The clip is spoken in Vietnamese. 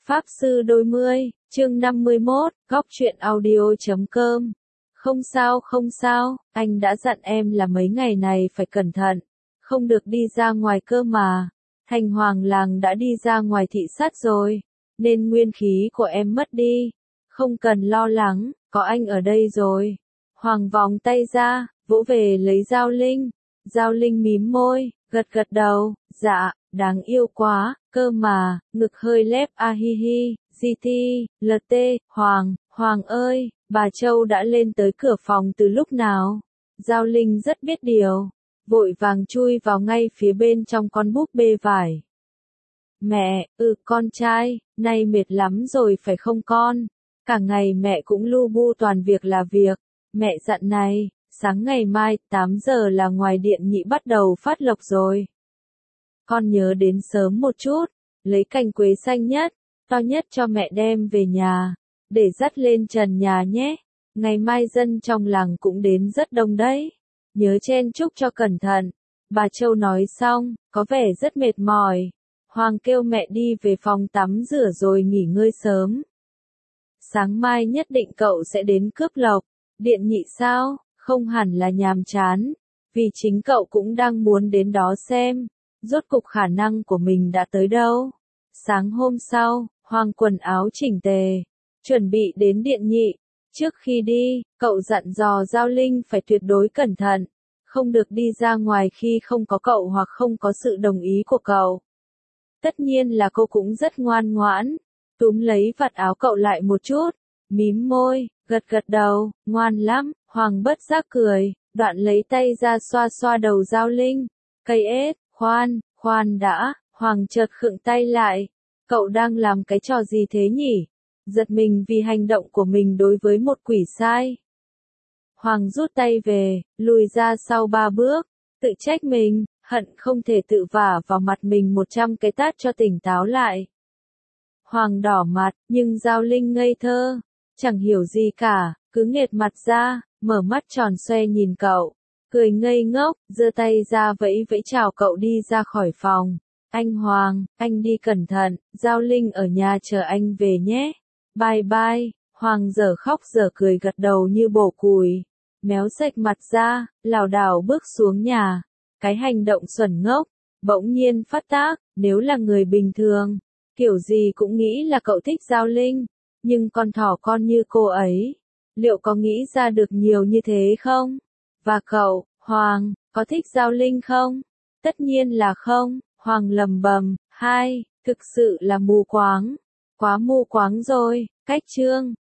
Pháp Sư Đôi Mươi, chương 51, góc truyện audio.com. Không sao, anh đã dặn em là mấy ngày này phải cẩn thận, không được đi ra ngoài cơ mà. Thành Hoàng làng đã đi ra ngoài thị sát rồi, nên nguyên khí của em mất đi. Không cần lo lắng, có anh ở đây rồi. Hoàng vòng tay ra, vỗ về lấy Giao Linh. Giao Linh mím môi, gật đầu, dạ, đáng yêu quá, cơ mà, ngực hơi lép hi hi, GT, LT, Hoàng ơi, bà Châu đã lên tới cửa phòng từ lúc nào? Giao Linh rất biết điều, vội vàng chui vào ngay phía bên trong con búp bê vải. Mẹ, con trai, nay mệt lắm rồi phải không con? Cả ngày mẹ cũng lu bu toàn việc là việc. Mẹ dặn này, sáng ngày mai 8 giờ là ngoài điện nhị bắt đầu phát lộc rồi. Con nhớ đến sớm một chút, lấy cành quế xanh nhất, to nhất cho mẹ đem về nhà, để dắt lên trần nhà nhé. Ngày mai dân trong làng cũng đến rất đông đấy. Nhớ chen chúc cho cẩn thận. Bà Châu nói xong, có vẻ rất mệt mỏi. Hoàng kêu mẹ đi về phòng tắm rửa rồi nghỉ ngơi sớm. Sáng mai nhất định cậu sẽ đến cướp lộc. Điện nhị sao? Không hẳn là nhàm chán, vì chính cậu cũng đang muốn đến đó xem, rốt cục khả năng của mình đã tới đâu. Sáng hôm sau, Hoàng quần áo chỉnh tề, chuẩn bị đến điện nhị. Trước khi đi, cậu dặn dò Giao Linh phải tuyệt đối cẩn thận, không được đi ra ngoài khi không có cậu hoặc không có sự đồng ý của cậu. Tất nhiên là cô cũng rất ngoan ngoãn, túm lấy vạt áo cậu lại một chút, mím môi, gật đầu, ngoan lắm. Hoàng bất giác cười, đoạn lấy tay ra xoa xoa đầu Giao Linh. Cây ết, khoan đã, Hoàng chợt khựng tay lại. Cậu đang làm cái trò gì thế nhỉ? Giật mình vì hành động của mình đối với một quỷ sai. Hoàng rút tay về, lùi ra sau 3 bước, tự trách mình, hận không thể tự vả vào mặt mình 100 cái tát cho tỉnh táo lại. Hoàng đỏ mặt, nhưng Giao Linh ngây thơ, chẳng hiểu gì cả, cứ nghệt mặt ra, mở mắt tròn xoe nhìn cậu, cười ngây ngốc, giơ tay ra vẫy chào cậu đi ra khỏi phòng. Anh Hoàng, anh đi cẩn thận, Giao Linh ở nhà chờ anh về nhé. Bye. Hoàng dở khóc dở cười gật đầu như bổ củi, méo sạch mặt ra, lảo đảo bước xuống nhà. Cái hành động xuẩn ngốc, bỗng nhiên phát tác, nếu là người bình thường, kiểu gì cũng nghĩ là cậu thích Giao Linh, nhưng con thỏ con như cô ấy, liệu có nghĩ ra được nhiều như thế không? Và cậu, Hoàng, có thích Giao Linh không? Tất nhiên là không, Hoàng lầm bầm. Thực sự là mù quáng, quá mù quáng rồi. Cách chương